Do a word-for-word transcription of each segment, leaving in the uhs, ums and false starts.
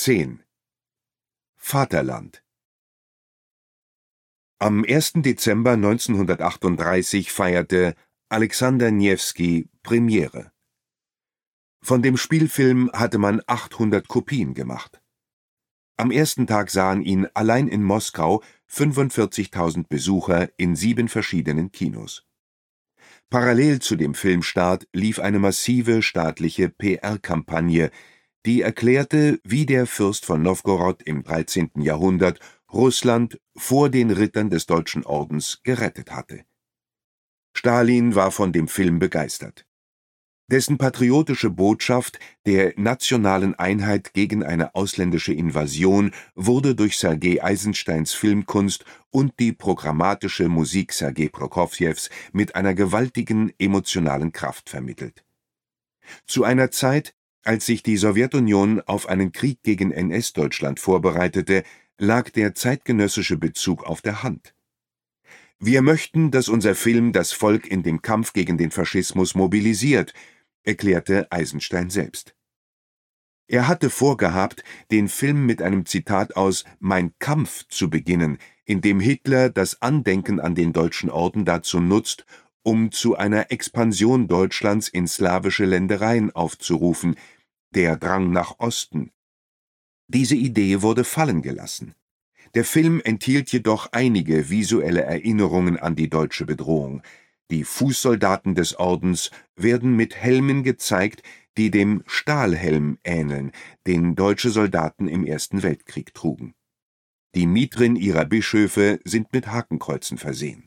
zehn Vaterland. Am ersten Dezember neunzehnhundertachtunddreißig feierte Alexander Niewski Premiere. Von dem Spielfilm hatte man achthundert Kopien gemacht. Am ersten Tag sahen ihn allein in Moskau fünfundvierzigtausend Besucher in sieben verschiedenen Kinos. Parallel zu dem Filmstart lief eine massive staatliche P R-Kampagne, die erklärte, wie der Fürst von Nowgorod im dreizehnten Jahrhundert Russland vor den Rittern des Deutschen Ordens gerettet hatte. Stalin war von dem Film begeistert. Dessen patriotische Botschaft der nationalen Einheit gegen eine ausländische Invasion wurde durch Sergei Eisensteins Filmkunst und die programmatische Musik Sergei Prokofjews mit einer gewaltigen emotionalen Kraft vermittelt. Zu einer Zeit, als sich die Sowjetunion auf einen Krieg gegen N S-Deutschland vorbereitete, lag der zeitgenössische Bezug auf der Hand. Wir möchten, dass unser Film das Volk in dem Kampf gegen den Faschismus mobilisiert, erklärte Eisenstein selbst. Er hatte vorgehabt, den Film mit einem Zitat aus Mein Kampf zu beginnen, in dem Hitler das Andenken an den Deutschen Orden dazu nutzt, um zu einer Expansion Deutschlands in slawische Ländereien aufzurufen, der Drang nach Osten. Diese Idee wurde fallen gelassen. Der Film enthielt jedoch einige visuelle Erinnerungen an die deutsche Bedrohung. Die Fußsoldaten des Ordens werden mit Helmen gezeigt, die dem Stahlhelm ähneln, den deutsche Soldaten im Ersten Weltkrieg trugen. Die Mitren ihrer Bischöfe sind mit Hakenkreuzen versehen.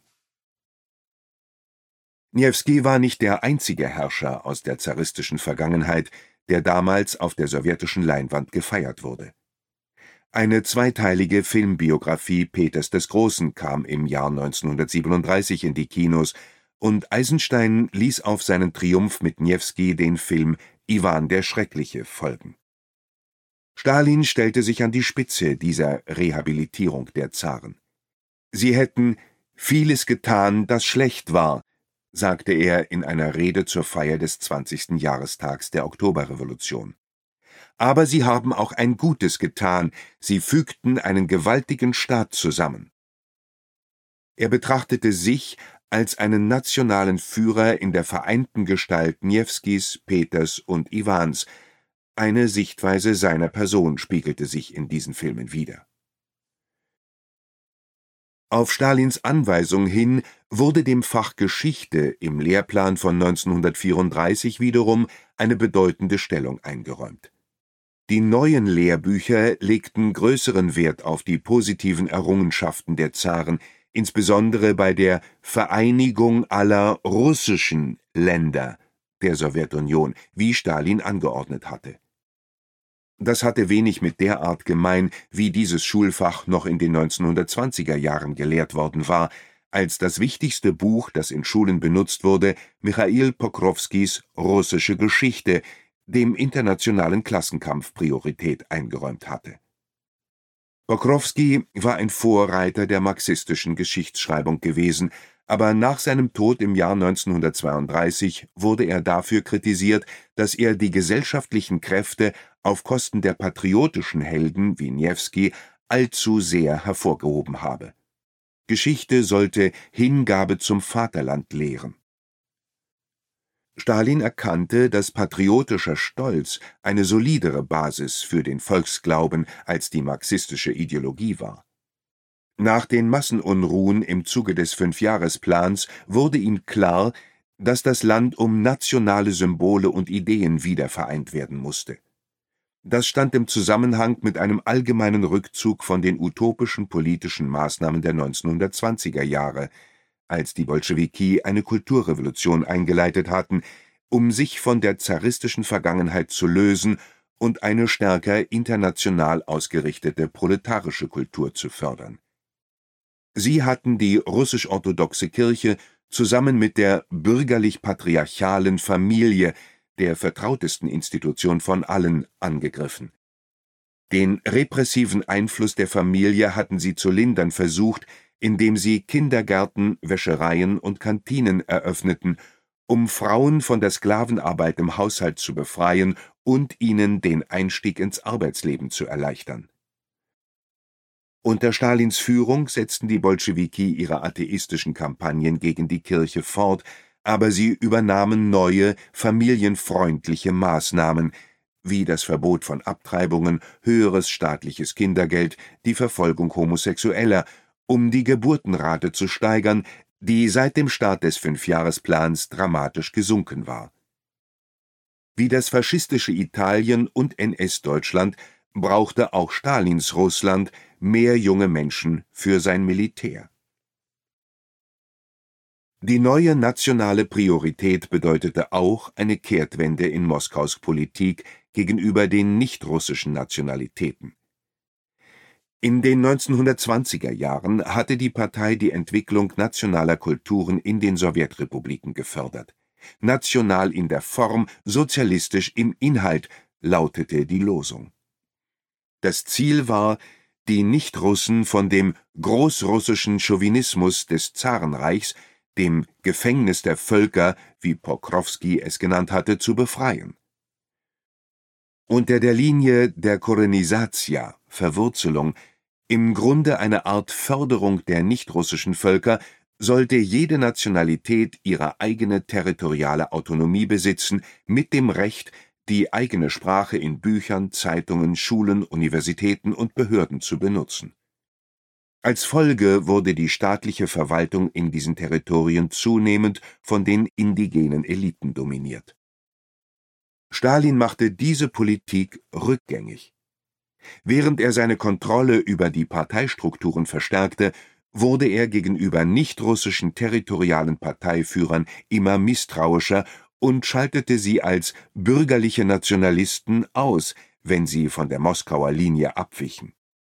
Niewski war nicht der einzige Herrscher aus der zaristischen Vergangenheit, der damals auf der sowjetischen Leinwand gefeiert wurde. Eine zweiteilige Filmbiografie Peters des Großen kam im Jahr neunzehnhundertsiebenunddreißig in die Kinos, und Eisenstein ließ auf seinen Triumph mit Niewski den Film Iwan der Schreckliche folgen. Stalin stellte sich an die Spitze dieser Rehabilitierung der Zaren. Sie hätten vieles getan, das schlecht war, sagte er in einer Rede zur Feier des zwanzigsten Jahrestags der Oktoberrevolution. Aber sie haben auch ein Gutes getan, sie fügten einen gewaltigen Staat zusammen. Er betrachtete sich als einen nationalen Führer in der vereinten Gestalt Niewskis, Peters und Iwans. Eine Sichtweise seiner Person spiegelte sich in diesen Filmen wider. Auf Stalins Anweisung hin wurde dem Fach Geschichte im Lehrplan von neunzehnhundertvierunddreißig wiederum eine bedeutende Stellung eingeräumt. Die neuen Lehrbücher legten größeren Wert auf die positiven Errungenschaften der Zaren, insbesondere bei der Vereinigung aller russischen Länder der Sowjetunion, wie Stalin angeordnet hatte. Das hatte wenig mit der Art gemein, wie dieses Schulfach noch in den neunzehnhundertzwanziger Jahren gelehrt worden war, als das wichtigste Buch, das in Schulen benutzt wurde, Michail Pokrowskis Russische Geschichte, dem internationalen Klassenkampf Priorität eingeräumt hatte. Pokrowski war ein Vorreiter der marxistischen Geschichtsschreibung gewesen, aber nach seinem Tod im Jahr neunzehnhundertzweiunddreißig wurde er dafür kritisiert, dass er die gesellschaftlichen Kräfte auf Kosten der patriotischen Helden wie Niewski allzu sehr hervorgehoben habe. Geschichte sollte Hingabe zum Vaterland lehren. Stalin erkannte, dass patriotischer Stolz eine solidere Basis für den Volksglauben als die marxistische Ideologie war. Nach den Massenunruhen im Zuge des Fünfjahresplans wurde ihm klar, dass das Land um nationale Symbole und Ideen wiedervereint werden musste. Das stand im Zusammenhang mit einem allgemeinen Rückzug von den utopischen politischen Maßnahmen der neunzehnhundertzwanziger Jahre, als die Bolschewiki eine Kulturrevolution eingeleitet hatten, um sich von der zaristischen Vergangenheit zu lösen und eine stärker international ausgerichtete proletarische Kultur zu fördern. Sie hatten die russisch-orthodoxe Kirche zusammen mit der bürgerlich-patriarchalen Familie, der vertrautesten Institution von allen, angegriffen. Den repressiven Einfluss der Familie hatten sie zu lindern versucht, indem sie Kindergärten, Wäschereien und Kantinen eröffneten, um Frauen von der Sklavenarbeit im Haushalt zu befreien und ihnen den Einstieg ins Arbeitsleben zu erleichtern. Unter Stalins Führung setzten die Bolschewiki ihre atheistischen Kampagnen gegen die Kirche fort, aber sie übernahmen neue, familienfreundliche Maßnahmen, wie das Verbot von Abtreibungen, höheres staatliches Kindergeld, die Verfolgung Homosexueller, um die Geburtenrate zu steigern, die seit dem Start des Fünfjahresplans dramatisch gesunken war. Wie das faschistische Italien und N S-Deutschland brauchte auch Stalins Russland mehr junge Menschen für sein Militär. Die neue nationale Priorität bedeutete auch eine Kehrtwende in Moskaus Politik gegenüber den nicht-russischen Nationalitäten. In den neunzehnhundertzwanziger Jahren hatte die Partei die Entwicklung nationaler Kulturen in den Sowjetrepubliken gefördert. National in der Form, sozialistisch im Inhalt, lautete die Losung. Das Ziel war, die Nichtrussen von dem großrussischen Chauvinismus des Zarenreichs, dem Gefängnis der Völker, wie Pokrowski es genannt hatte, zu befreien. Unter der Linie der Korenisatia, Verwurzelung, im Grunde eine Art Förderung der nichtrussischen Völker, sollte jede Nationalität ihre eigene territoriale Autonomie besitzen, mit dem Recht, die eigene Sprache in Büchern, Zeitungen, Schulen, Universitäten und Behörden zu benutzen. Als Folge wurde die staatliche Verwaltung in diesen Territorien zunehmend von den indigenen Eliten dominiert. Stalin machte diese Politik rückgängig. Während er seine Kontrolle über die Parteistrukturen verstärkte, wurde er gegenüber nichtrussischen territorialen Parteiführern immer misstrauischer und schaltete sie als bürgerliche Nationalisten aus, wenn sie von der Moskauer Linie abwichen.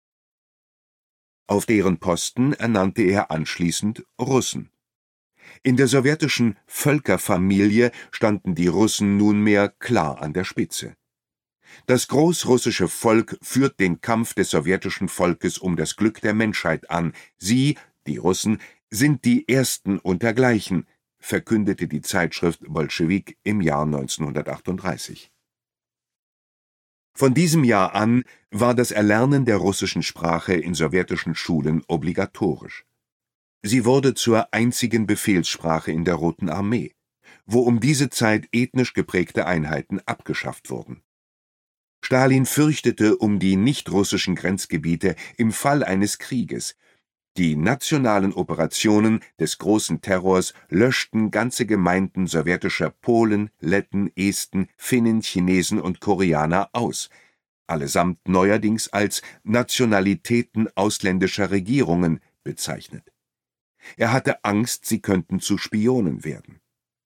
Auf deren Posten ernannte er anschließend Russen. In der sowjetischen Völkerfamilie standen die Russen nunmehr klar an der Spitze. Das großrussische Volk führt den Kampf des sowjetischen Volkes um das Glück der Menschheit an. Sie, die Russen, sind die Ersten untergleichen, verkündete die Zeitschrift Bolschewik im Jahr neunzehnhundertachtunddreißig. Von diesem Jahr an war das Erlernen der russischen Sprache in sowjetischen Schulen obligatorisch. Sie wurde zur einzigen Befehlssprache in der Roten Armee, wo um diese Zeit ethnisch geprägte Einheiten abgeschafft wurden. Stalin fürchtete um die nichtrussischen Grenzgebiete im Fall eines Krieges. Die nationalen Operationen des großen Terrors löschten ganze Gemeinden sowjetischer Polen, Letten, Esten, Finnen, Chinesen und Koreaner aus, allesamt neuerdings als Nationalitäten ausländischer Regierungen bezeichnet. Er hatte Angst, sie könnten zu Spionen werden.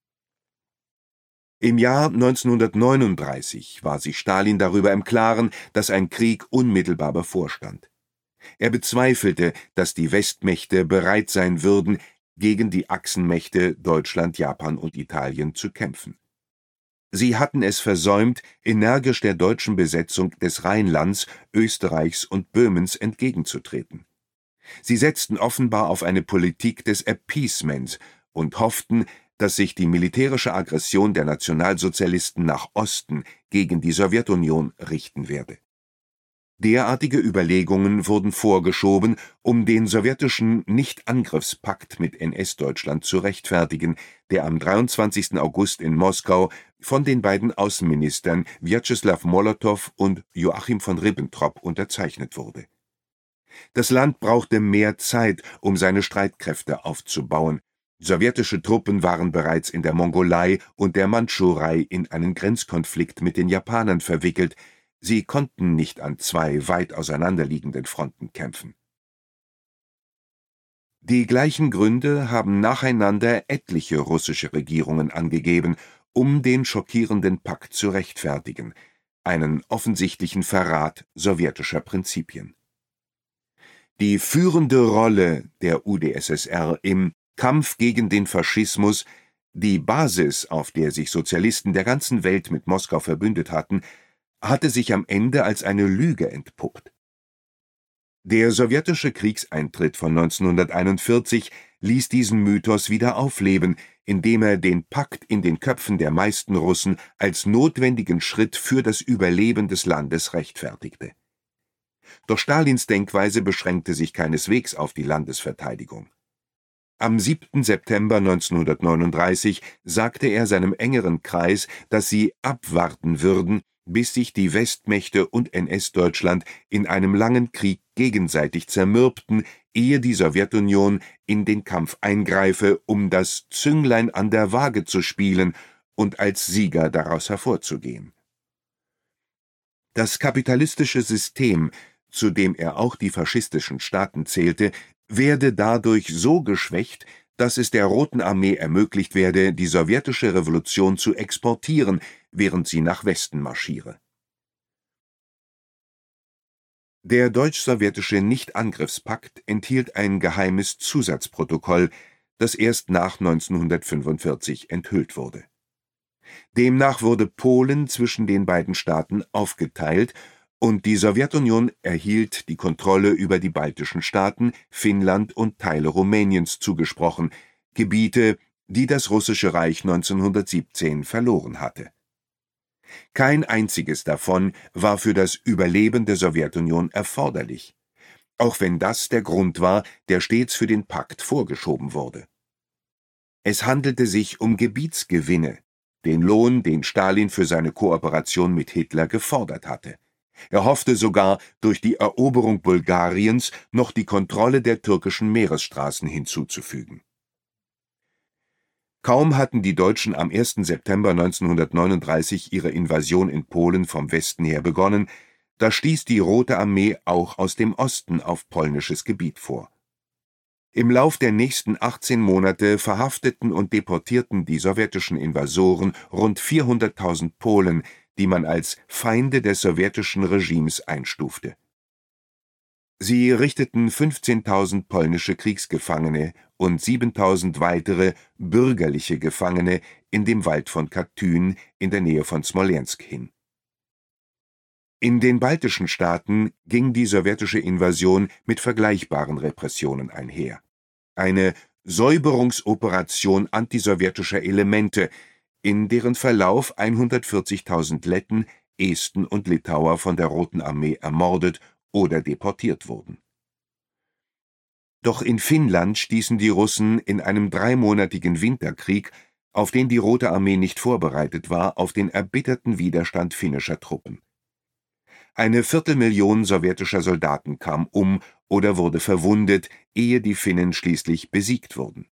Im Jahr neunzehnhundertneununddreißig war sich Stalin darüber im Klaren, dass ein Krieg unmittelbar bevorstand. Er bezweifelte, dass die Westmächte bereit sein würden, gegen die Achsenmächte Deutschland, Japan und Italien zu kämpfen. Sie hatten es versäumt, energisch der deutschen Besetzung des Rheinlands, Österreichs und Böhmens entgegenzutreten. Sie setzten offenbar auf eine Politik des Appeasements und hofften, dass sich die militärische Aggression der Nationalsozialisten nach Osten gegen die Sowjetunion richten werde. Derartige Überlegungen wurden vorgeschoben, um den sowjetischen Nichtangriffspakt mit N S-Deutschland zu rechtfertigen, der am dreiundzwanzigsten August in Moskau von den beiden Außenministern Wjatscheslaw Molotow und Joachim von Ribbentrop unterzeichnet wurde. Das Land brauchte mehr Zeit, um seine Streitkräfte aufzubauen. Sowjetische Truppen waren bereits in der Mongolei und der Mandschurei in einen Grenzkonflikt mit den Japanern verwickelt. Sie konnten nicht an zwei weit auseinanderliegenden Fronten kämpfen. Die gleichen Gründe haben nacheinander etliche russische Regierungen angegeben, um den schockierenden Pakt zu rechtfertigen, einen offensichtlichen Verrat sowjetischer Prinzipien. Die führende Rolle der U d S S R im Kampf gegen den Faschismus, die Basis, auf der sich Sozialisten der ganzen Welt mit Moskau verbündet hatten, hatte sich am Ende als eine Lüge entpuppt. Der sowjetische Kriegseintritt von neunzehnhunderteinundvierzig ließ diesen Mythos wieder aufleben, indem er den Pakt in den Köpfen der meisten Russen als notwendigen Schritt für das Überleben des Landes rechtfertigte. Doch Stalins Denkweise beschränkte sich keineswegs auf die Landesverteidigung. Am siebten September neunzehnhundertneununddreißig sagte er seinem engeren Kreis, dass sie abwarten würden, bis sich die Westmächte und N S-Deutschland in einem langen Krieg gegenseitig zermürbten, ehe die Sowjetunion in den Kampf eingreife, um das Zünglein an der Waage zu spielen und als Sieger daraus hervorzugehen. Das kapitalistische System, zu dem er auch die faschistischen Staaten zählte, werde dadurch so geschwächt, dass es der Roten Armee ermöglicht werde, die sowjetische Revolution zu exportieren, während sie nach Westen marschiere. Der deutsch-sowjetische Nichtangriffspakt enthielt ein geheimes Zusatzprotokoll, das erst nach neunzehnhundertfünfundvierzig enthüllt wurde. Demnach wurde Polen zwischen den beiden Staaten aufgeteilt und die Sowjetunion erhielt die Kontrolle über die baltischen Staaten, Finnland und Teile Rumäniens zugesprochen, Gebiete, die das Russische Reich neunzehnhundertsiebzehn verloren hatte. Kein einziges davon war für das Überleben der Sowjetunion erforderlich, auch wenn das der Grund war, der stets für den Pakt vorgeschoben wurde. Es handelte sich um Gebietsgewinne, den Lohn, den Stalin für seine Kooperation mit Hitler gefordert hatte. Er hoffte sogar, durch die Eroberung Bulgariens noch die Kontrolle der türkischen Meeresstraßen hinzuzufügen. Kaum hatten die Deutschen am ersten September neunzehnhundertneununddreißig ihre Invasion in Polen vom Westen her begonnen, da stieß die Rote Armee auch aus dem Osten auf polnisches Gebiet vor. Im Lauf der nächsten achtzehn Monate verhafteten und deportierten die sowjetischen Invasoren rund vierhunderttausend Polen, die man als Feinde des sowjetischen Regimes einstufte. Sie richteten fünfzehntausend polnische Kriegsgefangene und siebentausend weitere bürgerliche Gefangene in dem Wald von Katyn in der Nähe von Smolensk hin. In den baltischen Staaten ging die sowjetische Invasion mit vergleichbaren Repressionen einher. Eine Säuberungsoperation antisowjetischer Elemente, in deren Verlauf hundertvierzigtausend Letten, Esten und Litauer von der Roten Armee ermordet oder deportiert wurden. Doch in Finnland stießen die Russen in einem dreimonatigen Winterkrieg, auf den die Rote Armee nicht vorbereitet war, auf den erbitterten Widerstand finnischer Truppen. Eine Viertelmillion sowjetischer Soldaten kam um oder wurde verwundet, ehe die Finnen schließlich besiegt wurden.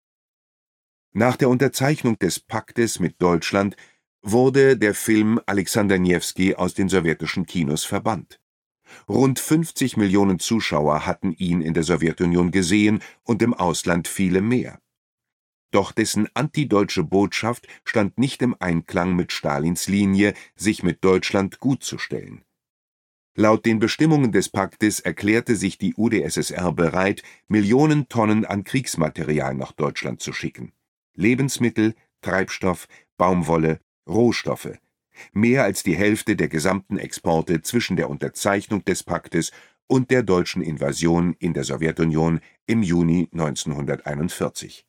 Nach der Unterzeichnung des Paktes mit Deutschland wurde der Film Alexander Newski aus den sowjetischen Kinos verbannt. Rund fünfzig Millionen Zuschauer hatten ihn in der Sowjetunion gesehen und im Ausland viele mehr. Doch dessen antideutsche Botschaft stand nicht im Einklang mit Stalins Linie, sich mit Deutschland gutzustellen. Laut den Bestimmungen des Paktes erklärte sich die U d S S R bereit, Millionen Tonnen an Kriegsmaterial nach Deutschland zu schicken. Lebensmittel, Treibstoff, Baumwolle, Rohstoffe. Mehr als die Hälfte der gesamten Exporte zwischen der Unterzeichnung des Paktes und der deutschen Invasion in der Sowjetunion im Juni neunzehnhunderteinundvierzig.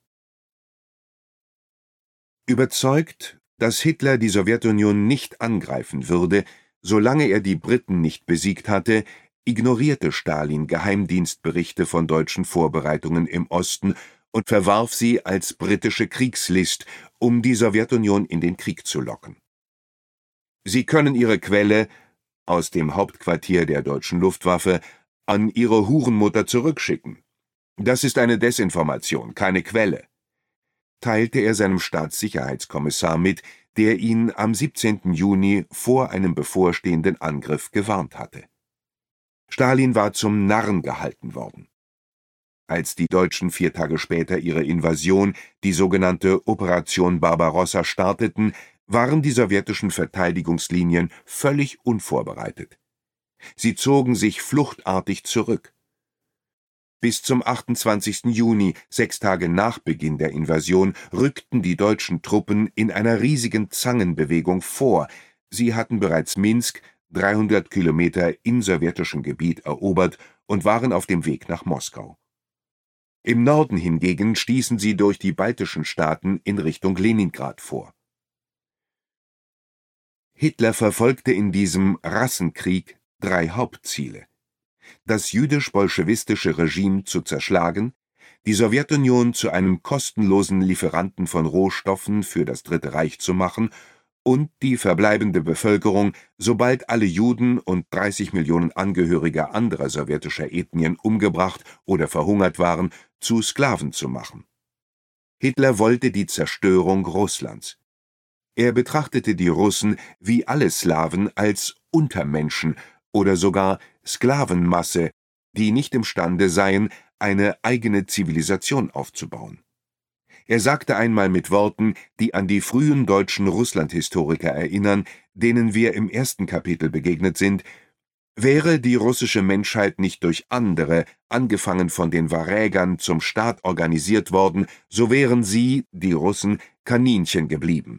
Überzeugt, dass Hitler die Sowjetunion nicht angreifen würde, solange er die Briten nicht besiegt hatte, ignorierte Stalin Geheimdienstberichte von deutschen Vorbereitungen im Osten und verwarf sie als britische Kriegslist, um die Sowjetunion in den Krieg zu locken. Sie können Ihre Quelle aus dem Hauptquartier der deutschen Luftwaffe an Ihre Hurenmutter zurückschicken. Das ist eine Desinformation, keine Quelle, teilte er seinem Staatssicherheitskommissar mit, der ihn am siebzehnten Juni vor einem bevorstehenden Angriff gewarnt hatte. Stalin war zum Narren gehalten worden. Als die Deutschen vier Tage später ihre Invasion, die sogenannte Operation Barbarossa, starteten, waren die sowjetischen Verteidigungslinien völlig unvorbereitet. Sie zogen sich fluchtartig zurück. Bis zum achtundzwanzigsten Juni, sechs Tage nach Beginn der Invasion, rückten die deutschen Truppen in einer riesigen Zangenbewegung vor. Sie hatten bereits Minsk, dreihundert Kilometer in sowjetischem Gebiet, erobert und waren auf dem Weg nach Moskau. Im Norden hingegen stießen sie durch die baltischen Staaten in Richtung Leningrad vor. Hitler verfolgte in diesem Rassenkrieg drei Hauptziele: das jüdisch-bolschewistische Regime zu zerschlagen, die Sowjetunion zu einem kostenlosen Lieferanten von Rohstoffen für das Dritte Reich zu machen und die verbleibende Bevölkerung, sobald alle Juden und dreißig Millionen Angehörige anderer sowjetischer Ethnien umgebracht oder verhungert waren, zu Sklaven zu machen. Hitler wollte die Zerstörung Russlands. Er betrachtete die Russen wie alle Slawen als Untermenschen oder sogar Sklavenmasse, die nicht imstande seien, eine eigene Zivilisation aufzubauen. Er sagte einmal mit Worten, die an die frühen deutschen Russlandhistoriker erinnern, denen wir im ersten Kapitel begegnet sind: Wäre die russische Menschheit nicht durch andere, angefangen von den Warägern, zum Staat organisiert worden, so wären sie, die Russen, Kaninchen geblieben.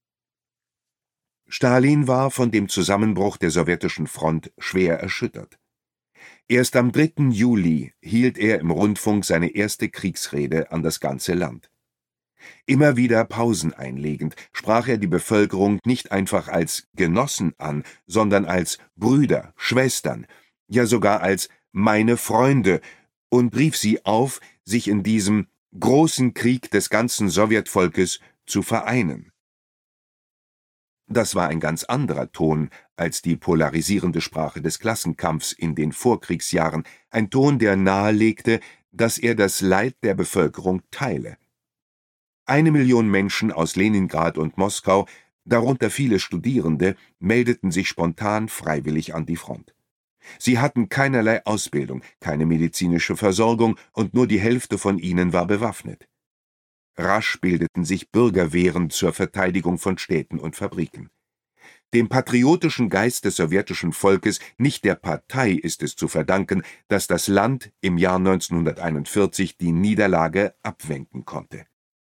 Stalin war von dem Zusammenbruch der sowjetischen Front schwer erschüttert. Erst am dritten Juli hielt er im Rundfunk seine erste Kriegsrede an das ganze Land. Immer wieder Pausen einlegend, sprach er die Bevölkerung nicht einfach als Genossen an, sondern als Brüder, Schwestern, ja sogar als meine Freunde, und rief sie auf, sich in diesem großen Krieg des ganzen Sowjetvolkes zu vereinen. Das war ein ganz anderer Ton als die polarisierende Sprache des Klassenkampfs in den Vorkriegsjahren, ein Ton, der nahelegte, dass er das Leid der Bevölkerung teile. Eine Million Menschen aus Leningrad und Moskau, darunter viele Studierende, meldeten sich spontan freiwillig an die Front. Sie hatten keinerlei Ausbildung, keine medizinische Versorgung und nur die Hälfte von ihnen war bewaffnet. Rasch bildeten sich Bürgerwehren zur Verteidigung von Städten und Fabriken. Dem patriotischen Geist des sowjetischen Volkes, nicht der Partei, ist es zu verdanken, dass das Land im Jahr neunzehnhunderteinundvierzig die Niederlage abwenden konnte.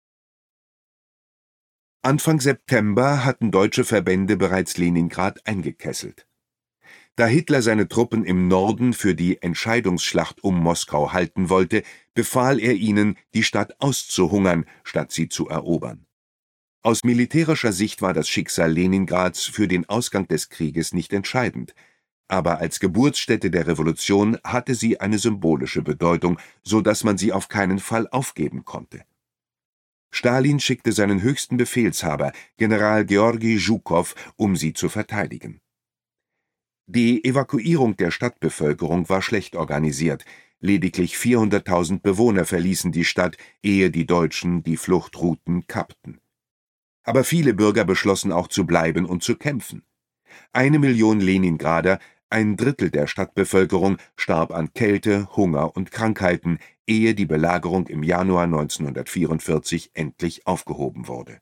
Anfang September hatten deutsche Verbände bereits Leningrad eingekesselt. Da Hitler seine Truppen im Norden für die Entscheidungsschlacht um Moskau halten wollte, befahl er ihnen, die Stadt auszuhungern, statt sie zu erobern. Aus militärischer Sicht war das Schicksal Leningrads für den Ausgang des Krieges nicht entscheidend, aber als Geburtsstätte der Revolution hatte sie eine symbolische Bedeutung, so dass man sie auf keinen Fall aufgeben konnte. Stalin schickte seinen höchsten Befehlshaber, General Georgi Zhukow, um sie zu verteidigen. Die Evakuierung der Stadtbevölkerung war schlecht organisiert. Lediglich vierhunderttausend Bewohner verließen die Stadt, ehe die Deutschen die Fluchtrouten kappten. Aber viele Bürger beschlossen auch zu bleiben und zu kämpfen. Eine Million Leningrader, ein Drittel der Stadtbevölkerung, starb an Kälte, Hunger und Krankheiten, ehe die Belagerung im Januar neunzehnhundertvierundvierzig endlich aufgehoben wurde.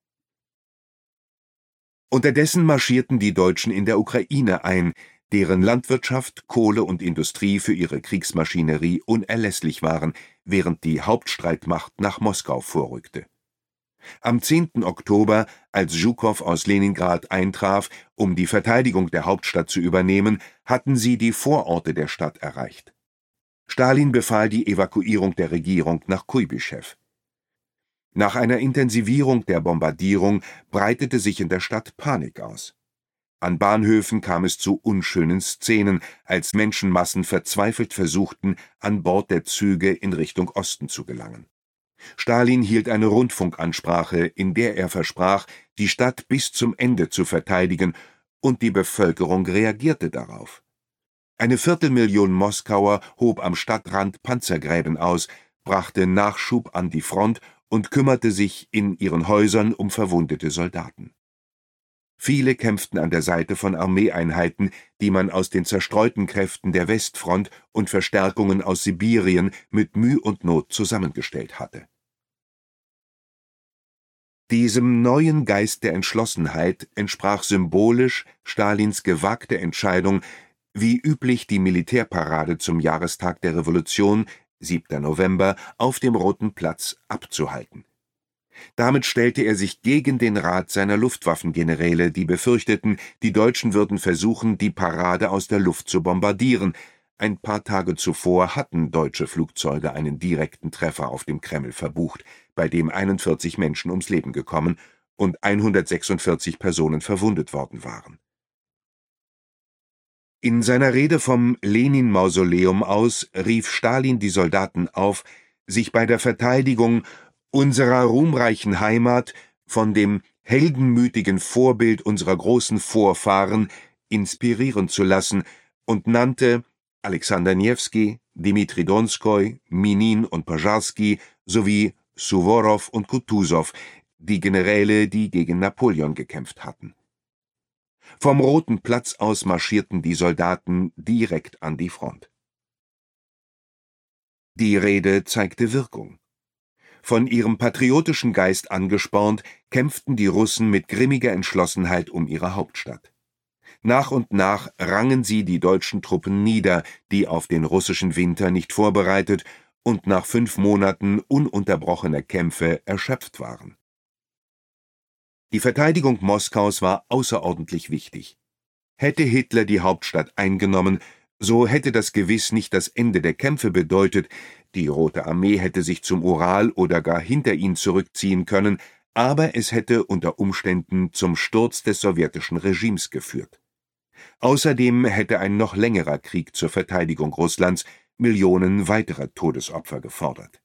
Unterdessen marschierten die Deutschen in der Ukraine ein, deren Landwirtschaft, Kohle und Industrie für ihre Kriegsmaschinerie unerlässlich waren, während die Hauptstreitmacht nach Moskau vorrückte. Am zehnten Oktober, als Zhukow aus Leningrad eintraf, um die Verteidigung der Hauptstadt zu übernehmen, hatten sie die Vororte der Stadt erreicht. Stalin befahl die Evakuierung der Regierung nach Kuibyschew. Nach einer Intensivierung der Bombardierung breitete sich in der Stadt Panik aus. An Bahnhöfen kam es zu unschönen Szenen, als Menschenmassen verzweifelt versuchten, an Bord der Züge in Richtung Osten zu gelangen. Stalin hielt eine Rundfunkansprache, in der er versprach, die Stadt bis zum Ende zu verteidigen, und die Bevölkerung reagierte darauf. Eine Viertelmillion Moskauer hob am Stadtrand Panzergräben aus, brachte Nachschub an die Front und kümmerte sich in ihren Häusern um verwundete Soldaten. Viele kämpften an der Seite von Armeeeinheiten, die man aus den zerstreuten Kräften der Westfront und Verstärkungen aus Sibirien mit Müh und Not zusammengestellt hatte. Diesem neuen Geist der Entschlossenheit entsprach symbolisch Stalins gewagte Entscheidung, wie üblich die Militärparade zum Jahrestag der Revolution, siebter November, auf dem Roten Platz abzuhalten. Damit stellte er sich gegen den Rat seiner Luftwaffengeneräle, die befürchteten, die Deutschen würden versuchen, die Parade aus der Luft zu bombardieren, Ein paar Tage zuvor hatten deutsche Flugzeuge einen direkten Treffer auf dem Kreml verbucht, bei dem einundvierzig Menschen ums Leben gekommen und hundertsechsundvierzig Personen verwundet worden waren. In seiner Rede vom Lenin-Mausoleum aus rief Stalin die Soldaten auf, sich bei der Verteidigung unserer ruhmreichen Heimat von dem heldenmütigen Vorbild unserer großen Vorfahren inspirieren zu lassen und nannte Alexander Newski, Dmitri Donskoi, Minin und Pożarski sowie Suworow und Kutusow, die Generäle, die gegen Napoleon gekämpft hatten. Vom Roten Platz aus marschierten die Soldaten direkt an die Front. Die Rede zeigte Wirkung. Von ihrem patriotischen Geist angespornt, kämpften die Russen mit grimmiger Entschlossenheit um ihre Hauptstadt. Nach und nach rangen sie die deutschen Truppen nieder, die auf den russischen Winter nicht vorbereitet und nach fünf Monaten ununterbrochener Kämpfe erschöpft waren. Die Verteidigung Moskaus war außerordentlich wichtig. Hätte Hitler die Hauptstadt eingenommen, so hätte das gewiss nicht das Ende der Kämpfe bedeutet, die Rote Armee hätte sich zum Ural oder gar hinter ihn zurückziehen können, aber es hätte unter Umständen zum Sturz des sowjetischen Regimes geführt. Außerdem hätte ein noch längerer Krieg zur Verteidigung Russlands Millionen weiterer Todesopfer gefordert.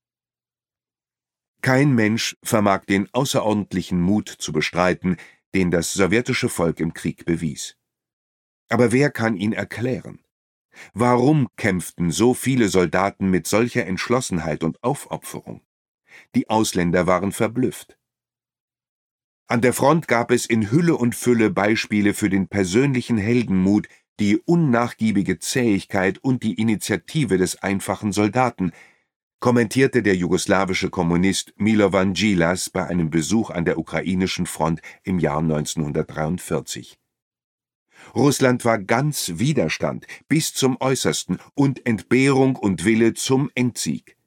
Kein Mensch vermag den außerordentlichen Mut zu bestreiten, den das sowjetische Volk im Krieg bewies. Aber wer kann ihn erklären? Warum kämpften so viele Soldaten mit solcher Entschlossenheit und Aufopferung? Die Ausländer waren verblüfft. An der Front gab es in Hülle und Fülle Beispiele für den persönlichen Heldenmut, die unnachgiebige Zähigkeit und die Initiative des einfachen Soldaten, kommentierte der jugoslawische Kommunist Milovan Djilas bei einem Besuch an der ukrainischen Front im Jahr neunzehnhundertdreiundvierzig. Russland war ganz Widerstand bis zum Äußersten und Entbehrung und Wille zum Endsieg.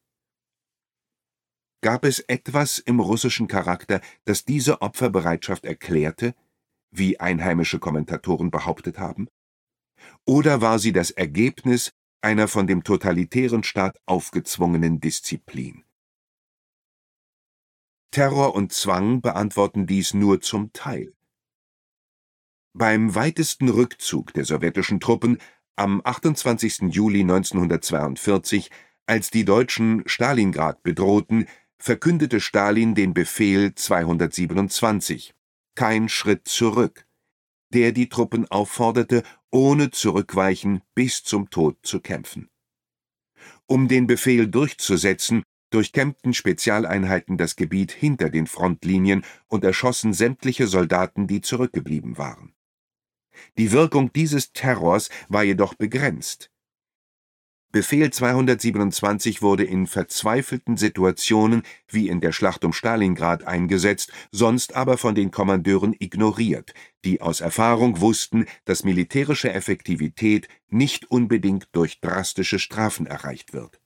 Gab es etwas im russischen Charakter, das diese Opferbereitschaft erklärte, wie einheimische Kommentatoren behauptet haben? Oder war sie das Ergebnis einer von dem totalitären Staat aufgezwungenen Disziplin? Terror und Zwang beantworten dies nur zum Teil. Beim weitesten Rückzug der sowjetischen Truppen am achtundzwanzigsten Juli neunzehnhundertzweiundvierzig, als die Deutschen Stalingrad bedrohten, verkündete Stalin den Befehl zweihundertsiebenundzwanzig, kein Schritt zurück, der die Truppen aufforderte, ohne Zurückweichen bis zum Tod zu kämpfen. Um den Befehl durchzusetzen, durchkämmten Spezialeinheiten das Gebiet hinter den Frontlinien und erschossen sämtliche Soldaten, die zurückgeblieben waren. Die Wirkung dieses Terrors war jedoch begrenzt. Befehl zweihundertsiebenundzwanzig wurde in verzweifelten Situationen wie in der Schlacht um Stalingrad eingesetzt, sonst aber von den Kommandeuren ignoriert, die aus Erfahrung wussten, dass militärische Effektivität nicht unbedingt durch drastische Strafen erreicht wird.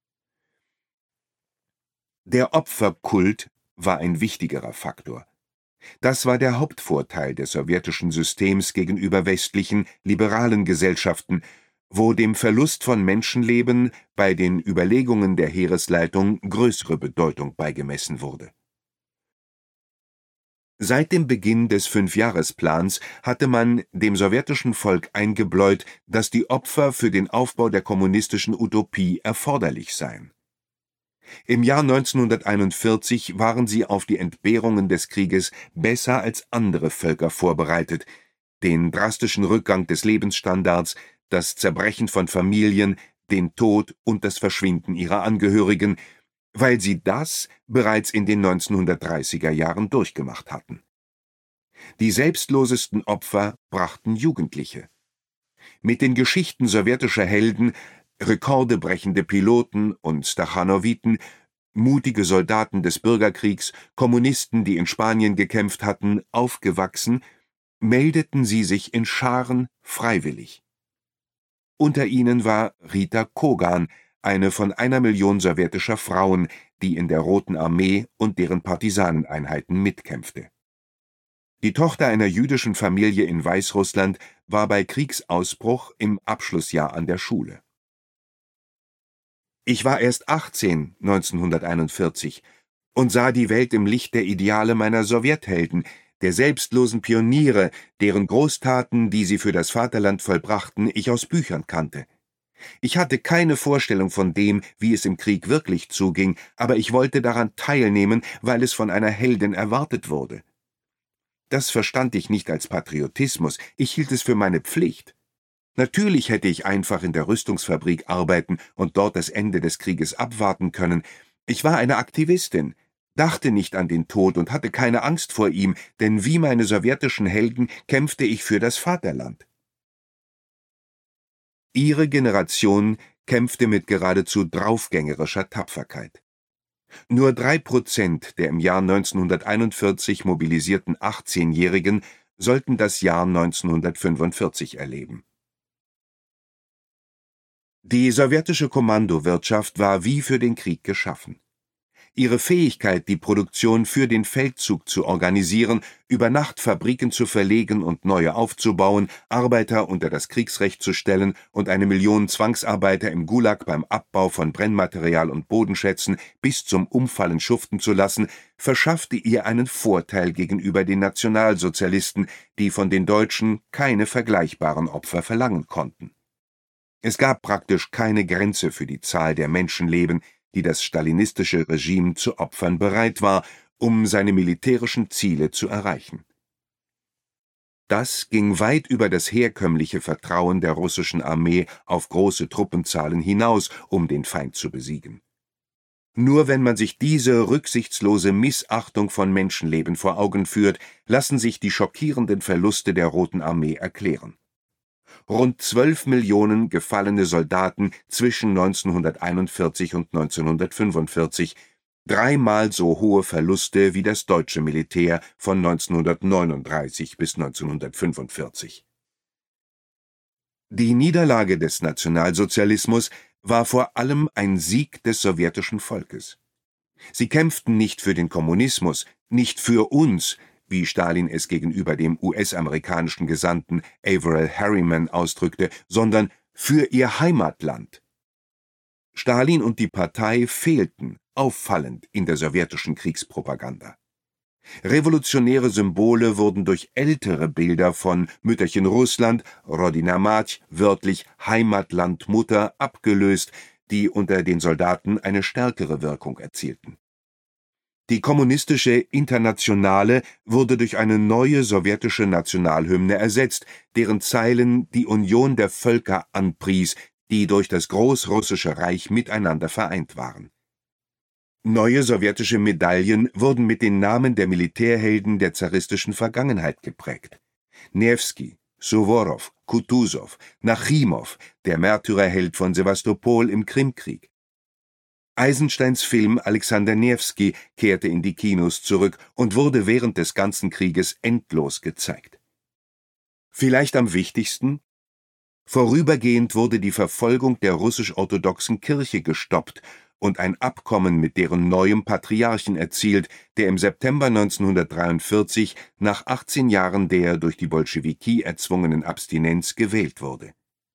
Der Opferkult war ein wichtigerer Faktor. Das war der Hauptvorteil des sowjetischen Systems gegenüber westlichen, liberalen Gesellschaften, wo dem Verlust von Menschenleben bei den Überlegungen der Heeresleitung größere Bedeutung beigemessen wurde. Seit dem Beginn des Fünfjahresplans hatte man dem sowjetischen Volk eingebläut, dass die Opfer für den Aufbau der kommunistischen Utopie erforderlich seien. Im Jahr neunzehnhunderteinundvierzig waren sie auf die Entbehrungen des Krieges besser als andere Völker vorbereitet, den drastischen Rückgang des Lebensstandards, das Zerbrechen von Familien, den Tod und das Verschwinden ihrer Angehörigen, weil sie das bereits in den neunzehnhundertdreißiger Jahren durchgemacht hatten. Die selbstlosesten Opfer brachten Jugendliche. Mit den Geschichten sowjetischer Helden, rekordebrechende Piloten und Stachanowiten, mutige Soldaten des Bürgerkriegs, Kommunisten, die in Spanien gekämpft hatten, aufgewachsen, meldeten sie sich in Scharen freiwillig. Unter ihnen war Rita Kogan, eine von einer Million sowjetischer Frauen, die in der Roten Armee und deren Partisaneneinheiten mitkämpfte. Die Tochter einer jüdischen Familie in Weißrussland war bei Kriegsausbruch im Abschlussjahr an der Schule. Ich war erst achtzehn neunzehnhunderteinundvierzig und sah die Welt im Licht der Ideale meiner Sowjethelden, der selbstlosen Pioniere, deren Großtaten, die sie für das Vaterland vollbrachten, ich aus Büchern kannte. Ich hatte keine Vorstellung von dem, wie es im Krieg wirklich zuging, aber ich wollte daran teilnehmen, weil es von einer Heldin erwartet wurde. Das verstand ich nicht als Patriotismus, ich hielt es für meine Pflicht. Natürlich hätte ich einfach in der Rüstungsfabrik arbeiten und dort das Ende des Krieges abwarten können. Ich war eine Aktivistin, dachte nicht an den Tod und hatte keine Angst vor ihm, denn wie meine sowjetischen Helden kämpfte ich für das Vaterland. Ihre Generation kämpfte mit geradezu draufgängerischer Tapferkeit. Nur drei Prozent der im Jahr neunzehnhunderteinundvierzig mobilisierten achtzehnjährigen sollten das Jahr neunzehnhundertfünfundvierzig erleben. Die sowjetische Kommandowirtschaft war wie für den Krieg geschaffen. Ihre Fähigkeit, die Produktion für den Feldzug zu organisieren, über Nacht Fabriken zu verlegen und neue aufzubauen, Arbeiter unter das Kriegsrecht zu stellen und eine Million Zwangsarbeiter im Gulag beim Abbau von Brennmaterial und Bodenschätzen bis zum Umfallen schuften zu lassen, verschaffte ihr einen Vorteil gegenüber den Nationalsozialisten, die von den Deutschen keine vergleichbaren Opfer verlangen konnten. Es gab praktisch keine Grenze für die Zahl der Menschenleben, die das stalinistische Regime zu opfern bereit war, um seine militärischen Ziele zu erreichen. Das ging weit über das herkömmliche Vertrauen der russischen Armee auf große Truppenzahlen hinaus, um den Feind zu besiegen. Nur wenn man sich diese rücksichtslose Missachtung von Menschenleben vor Augen führt, lassen sich die schockierenden Verluste der Roten Armee erklären. Rund zwölf Millionen gefallene Soldaten zwischen neunzehnhunderteinundvierzig und neunzehnhundertfünfundvierzig, dreimal so hohe Verluste wie das deutsche Militär von neunzehnhundertneununddreißig bis neunzehnhundertfünfundvierzig. Die Niederlage des Nationalsozialismus war vor allem ein Sieg des sowjetischen Volkes. Sie kämpften nicht für den Kommunismus, nicht für uns, wie Stalin es gegenüber dem U S-amerikanischen Gesandten Averell Harriman ausdrückte, sondern für ihr Heimatland. Stalin und die Partei fehlten auffallend in der sowjetischen Kriegspropaganda. Revolutionäre Symbole wurden durch ältere Bilder von Mütterchen Russland, Rodina Mać, wörtlich Heimatland Mutter, abgelöst, die unter den Soldaten eine stärkere Wirkung erzielten. Die kommunistische Internationale wurde durch eine neue sowjetische Nationalhymne ersetzt, deren Zeilen die Union der Völker anpries, die durch das Großrussische Reich miteinander vereint waren. Neue sowjetische Medaillen wurden mit den Namen der Militärhelden der zaristischen Vergangenheit geprägt. Newski, Suworow, Kutusow, Nachimow, der Märtyrerheld von Sewastopol im Krimkrieg. Eisensteins Film Alexander Newski kehrte in die Kinos zurück und wurde während des ganzen Krieges endlos gezeigt. Vielleicht am wichtigsten: Vorübergehend wurde die Verfolgung der russisch-orthodoxen Kirche gestoppt und ein Abkommen mit deren neuem Patriarchen erzielt, der im September neunzehnhundertdreiundvierzig nach achtzehn Jahren der durch die Bolschewiki erzwungenen Abstinenz gewählt wurde.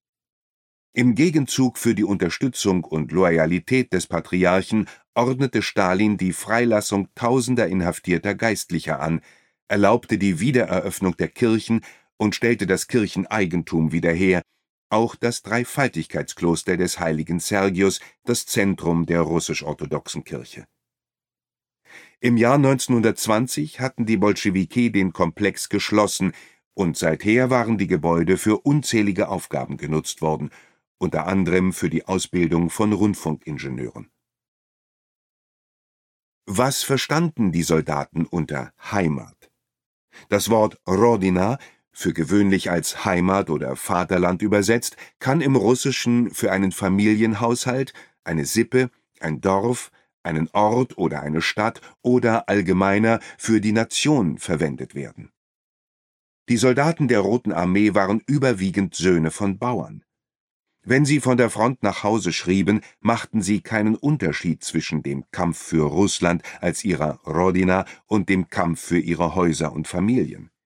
Im Gegenzug für die Unterstützung und Loyalität des Patriarchen ordnete Stalin die Freilassung tausender inhaftierter Geistlicher an, erlaubte die Wiedereröffnung der Kirchen und stellte das Kircheneigentum wieder her, auch das Dreifaltigkeitskloster des heiligen Sergius, das Zentrum der russisch-orthodoxen Kirche. Im Jahr neunzehnhundertzwanzig hatten die Bolschewiki den Komplex geschlossen und seither waren die Gebäude für unzählige Aufgaben genutzt worden, unter anderem für die Ausbildung von Rundfunkingenieuren. Was verstanden die Soldaten unter Heimat? Das Wort Rodina, für gewöhnlich als Heimat oder Vaterland übersetzt, kann im Russischen für einen Familienhaushalt, eine Sippe, ein Dorf, einen Ort oder eine Stadt oder allgemeiner für die Nation verwendet werden. Die Soldaten der Roten Armee waren überwiegend Söhne von Bauern. Wenn sie von der Front nach Hause schrieben, machten sie keinen Unterschied zwischen dem Kampf für Russland als ihrer Rodina und dem Kampf für ihre Häuser und Familien.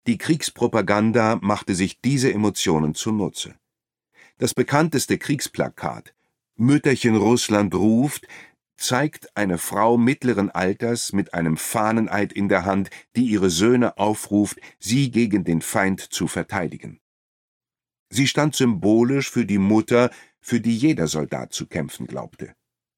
Die Kriegspropaganda machte sich diese Emotionen zunutze. Das bekannteste Kriegsplakat, »Mütterchen Russland ruft«, zeigt eine Frau mittleren Alters mit einem Fahneneid in der Hand, die ihre Söhne aufruft, sie gegen den Feind zu verteidigen. Sie stand symbolisch für die Mutter, für die jeder Soldat zu kämpfen glaubte.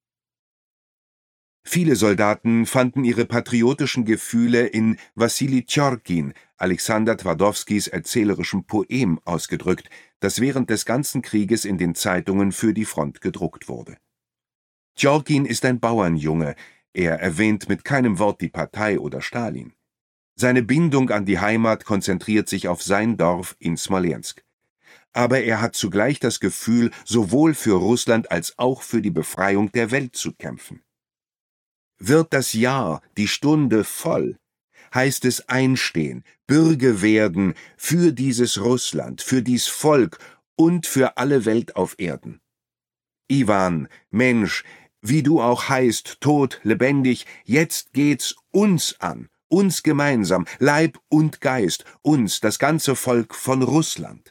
Viele Soldaten fanden ihre patriotischen Gefühle in Wassili Tjorkin, Alexander Twardowskis erzählerischem Poem, ausgedrückt, das während des ganzen Krieges in den Zeitungen für die Front gedruckt wurde. Tjorkin ist ein Bauernjunge, er erwähnt mit keinem Wort die Partei oder Stalin. Seine Bindung an die Heimat konzentriert sich auf sein Dorf in Smolensk. Aber er hat zugleich das Gefühl, sowohl für Russland als auch für die Befreiung der Welt zu kämpfen. Wird das Jahr, die Stunde voll, heißt es einstehen, Bürger werden für dieses Russland, für dies Volk und für alle Welt auf Erden. Iwan, Mensch, wie du auch heißt, tot, lebendig, jetzt geht's uns an, uns gemeinsam, Leib und Geist, uns, das ganze Volk von Russland.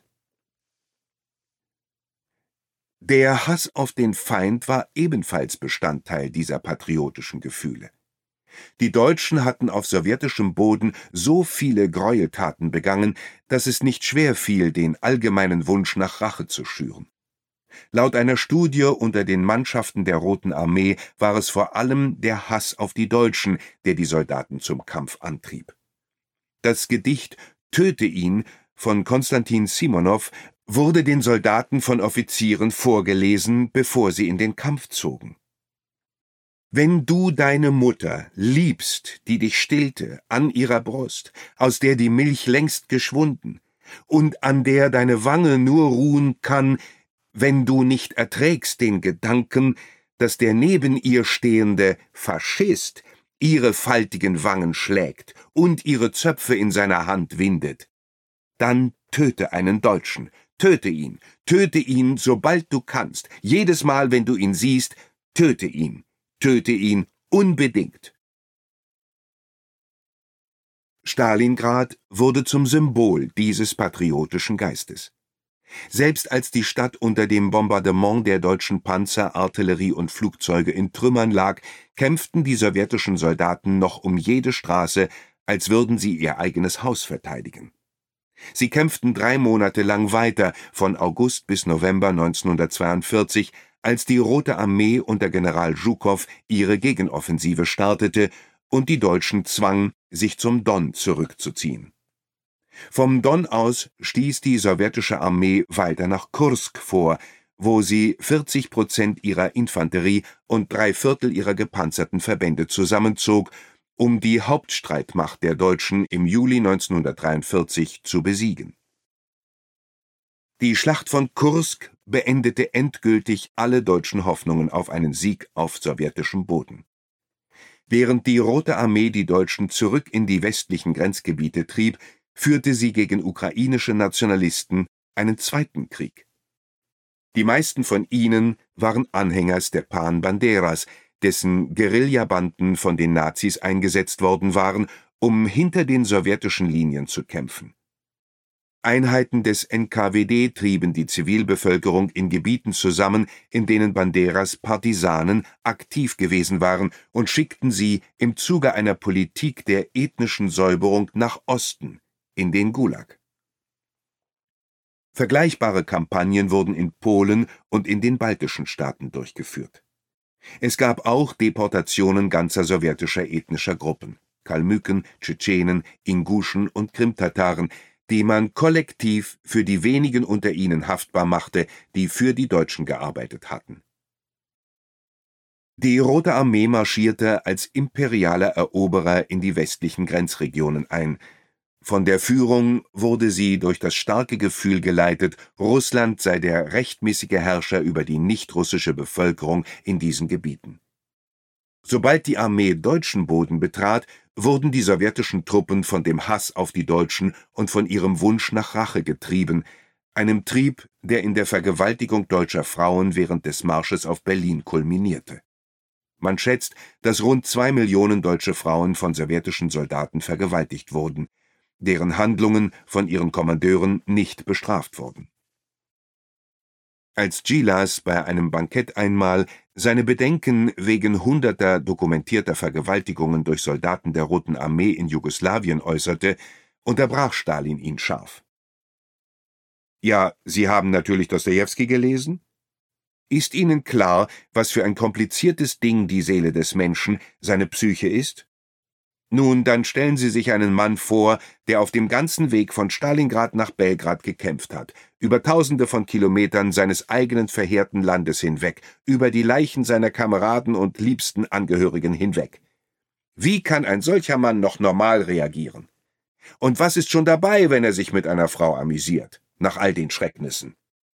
Der Hass auf den Feind war ebenfalls Bestandteil dieser patriotischen Gefühle. Die Deutschen hatten auf sowjetischem Boden so viele Gräueltaten begangen, dass es nicht schwer fiel, den allgemeinen Wunsch nach Rache zu schüren. Laut einer Studie unter den Mannschaften der Roten Armee war es vor allem der Hass auf die Deutschen, der die Soldaten zum Kampf antrieb. Das Gedicht »Töte ihn« von Konstantin Simonow wurde den Soldaten von Offizieren vorgelesen, bevor sie in den Kampf zogen. Wenn du deine Mutter liebst, die dich stillte, an ihrer Brust, aus der die Milch längst geschwunden, und an der deine Wange nur ruhen kann, wenn du nicht erträgst den Gedanken, dass der neben ihr stehende Faschist ihre faltigen Wangen schlägt und ihre Zöpfe in seiner Hand windet, dann töte einen Deutschen, töte ihn, töte ihn, sobald du kannst, jedes Mal, wenn du ihn siehst, töte ihn, töte ihn unbedingt. Stalingrad wurde zum Symbol dieses patriotischen Geistes. Selbst als die Stadt unter dem Bombardement der deutschen Panzer, Artillerie und Flugzeuge in Trümmern lag, kämpften die sowjetischen Soldaten noch um jede Straße, als würden sie ihr eigenes Haus verteidigen. Sie kämpften drei Monate lang weiter, von August bis November neunzehnhundertzweiundvierzig, als die Rote Armee unter General Zhukow ihre Gegenoffensive startete und die Deutschen zwang, sich zum Don zurückzuziehen. Vom Don aus stieß die sowjetische Armee weiter nach Kursk vor, wo sie vierzig Prozent ihrer Infanterie und drei Viertel ihrer gepanzerten Verbände zusammenzog, um die Hauptstreitmacht der Deutschen im Juli neunzehnhundertdreiundvierzig zu besiegen. Die Schlacht von Kursk beendete endgültig alle deutschen Hoffnungen auf einen Sieg auf sowjetischem Boden. Während die Rote Armee die Deutschen zurück in die westlichen Grenzgebiete trieb, führte sie gegen ukrainische Nationalisten einen zweiten Krieg. Die meisten von ihnen waren Anhänger Stepan Banderas, dessen Guerillabanden von den Nazis eingesetzt worden waren, um hinter den sowjetischen Linien zu kämpfen. Einheiten des N K W D trieben die Zivilbevölkerung in Gebieten zusammen, in denen Banderas Partisanen aktiv gewesen waren, und schickten sie im Zuge einer Politik der ethnischen Säuberung nach Osten, in den Gulag. Vergleichbare Kampagnen wurden in Polen und in den baltischen Staaten durchgeführt. Es gab auch Deportationen ganzer sowjetischer ethnischer Gruppen, Kalmüken, Tschetschenen, Inguschen und Krimtataren, die man kollektiv für die wenigen unter ihnen haftbar machte, die für die Deutschen gearbeitet hatten. Die Rote Armee marschierte als imperialer Eroberer in die westlichen Grenzregionen ein. Von der Führung wurde sie durch das starke Gefühl geleitet, Russland sei der rechtmäßige Herrscher über die nichtrussische Bevölkerung in diesen Gebieten. Sobald die Armee deutschen Boden betrat, wurden die sowjetischen Truppen von dem Hass auf die Deutschen und von ihrem Wunsch nach Rache getrieben, einem Trieb, der in der Vergewaltigung deutscher Frauen während des Marsches auf Berlin kulminierte. Man schätzt, dass rund zwei Millionen deutsche Frauen von sowjetischen Soldaten vergewaltigt wurden. deren Handlungen von ihren Kommandeuren nicht bestraft wurden. Als Gilas bei einem Bankett einmal seine Bedenken wegen hunderter dokumentierter Vergewaltigungen durch Soldaten der Roten Armee in Jugoslawien äußerte, unterbrach Stalin ihn scharf. »Ja, Sie haben natürlich Dostojewski gelesen? Ist Ihnen klar, was für ein kompliziertes Ding die Seele des Menschen, seine Psyche ist? Nun, dann stellen Sie sich einen Mann vor, der auf dem ganzen Weg von Stalingrad nach Belgrad gekämpft hat, über Tausende von Kilometern seines eigenen verheerten Landes hinweg, über die Leichen seiner Kameraden und liebsten Angehörigen hinweg. Wie kann ein solcher Mann noch normal reagieren? Und was ist schon dabei, wenn er sich mit einer Frau amüsiert, nach all den Schrecknissen?«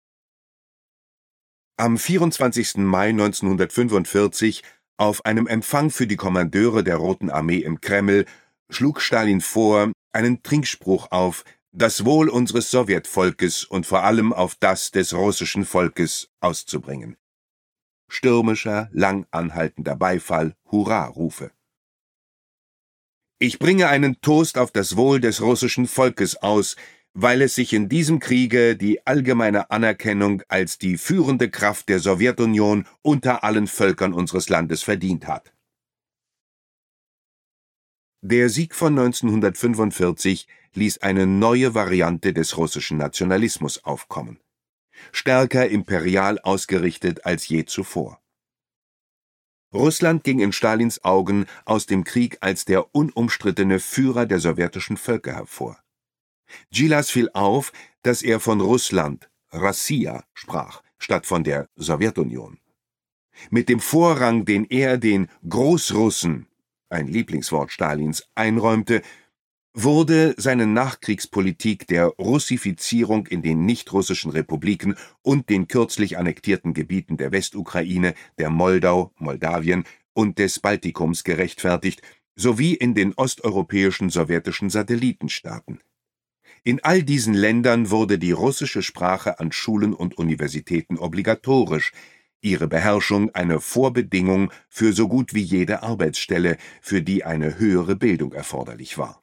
Am vierundzwanzigsten Mai neunzehnhundertfünfundvierzig, auf einem Empfang für die Kommandeure der Roten Armee im Kreml, schlug Stalin vor, einen Trinkspruch auf das Wohl unseres Sowjetvolkes und vor allem auf das des russischen Volkes auszubringen. Stürmischer, lang anhaltender Beifall, Hurra-Rufe. »Ich bringe einen Toast auf das Wohl des russischen Volkes aus, weil es sich in diesem Kriege die allgemeine Anerkennung als die führende Kraft der Sowjetunion unter allen Völkern unseres Landes verdient hat.« Der Sieg von neunzehnhundertfünfundvierzig ließ eine neue Variante des russischen Nationalismus aufkommen, stärker imperial ausgerichtet als je zuvor. Russland ging in Stalins Augen aus dem Krieg als der unumstrittene Führer der sowjetischen Völker hervor. Gilas fiel auf, dass er von Russland, Rossiya, sprach, statt von der Sowjetunion. Mit dem Vorrang, den er den Großrussen, ein Lieblingswort Stalins, einräumte, wurde seine Nachkriegspolitik der Russifizierung in den nichtrussischen Republiken und den kürzlich annektierten Gebieten der Westukraine, der Moldau, Moldawien und des Baltikums gerechtfertigt, sowie in den osteuropäischen sowjetischen Satellitenstaaten. In all diesen Ländern wurde die russische Sprache an Schulen und Universitäten obligatorisch, ihre Beherrschung eine Vorbedingung für so gut wie jede Arbeitsstelle, für die eine höhere Bildung erforderlich war.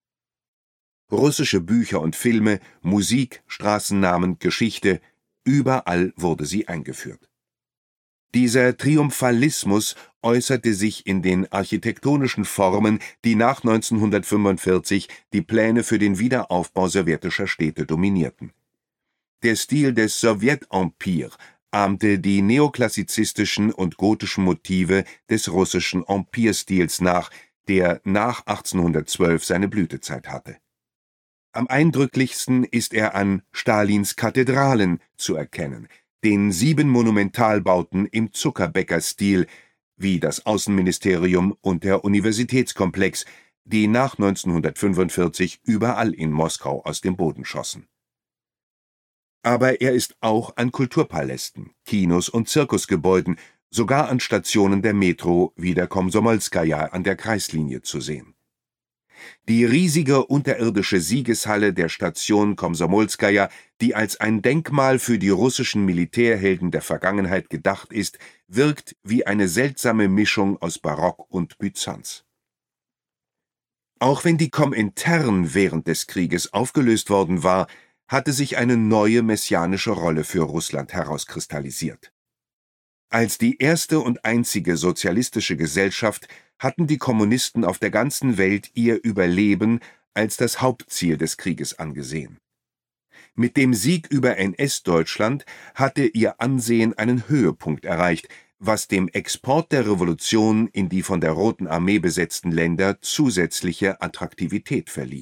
Russische Bücher und Filme, Musik, Straßennamen, Geschichte, überall wurde sie eingeführt. Dieser Triumphalismus äußerte sich in den architektonischen Formen, die nach neunzehnhundertfünfundvierzig die Pläne für den Wiederaufbau sowjetischer Städte dominierten. Der Stil des Sowjetempire ahmte die neoklassizistischen und gotischen Motive des russischen Empire-Stils nach, der nach achtzehnhundertzwölf seine Blütezeit hatte. Am eindrücklichsten ist er an Stalins Kathedralen zu erkennen, den sieben Monumentalbauten im Zuckerbäcker-Stil, wie das Außenministerium und der Universitätskomplex, die nach neunzehnhundertfünfundvierzig überall in Moskau aus dem Boden schossen. Aber er ist auch an Kulturpalästen, Kinos und Zirkusgebäuden, sogar an Stationen der Metro wie der Komsomolskaja an der Kreislinie zu sehen. Die riesige unterirdische Siegeshalle der Station Komsomolskaja, die als ein Denkmal für die russischen Militärhelden der Vergangenheit gedacht ist, wirkt wie eine seltsame Mischung aus Barock und Byzanz. Auch wenn die Komintern während des Krieges aufgelöst worden war, hatte sich eine neue messianische Rolle für Russland herauskristallisiert. Als die erste und einzige sozialistische Gesellschaft hatten die Kommunisten auf der ganzen Welt ihr Überleben als das Hauptziel des Krieges angesehen. Mit dem Sieg über N S-Deutschland hatte ihr Ansehen einen Höhepunkt erreicht, was dem Export der Revolution in die von der Roten Armee besetzten Länder zusätzliche Attraktivität verlieh.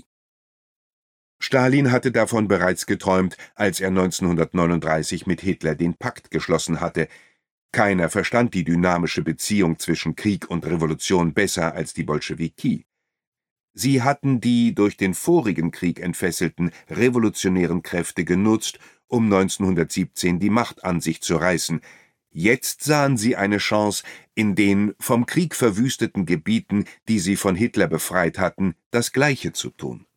Stalin hatte davon bereits geträumt, als er neunzehnhundertneununddreißig mit Hitler den Pakt geschlossen hatte. Keiner verstand die dynamische Beziehung zwischen Krieg und Revolution besser als die Bolschewiki. Sie hatten die durch den vorigen Krieg entfesselten revolutionären Kräfte genutzt, um neunzehnhundertsiebzehn die Macht an sich zu reißen. Jetzt sahen sie eine Chance, in den vom Krieg verwüsteten Gebieten, die sie von Hitler befreit hatten, das Gleiche zu tun.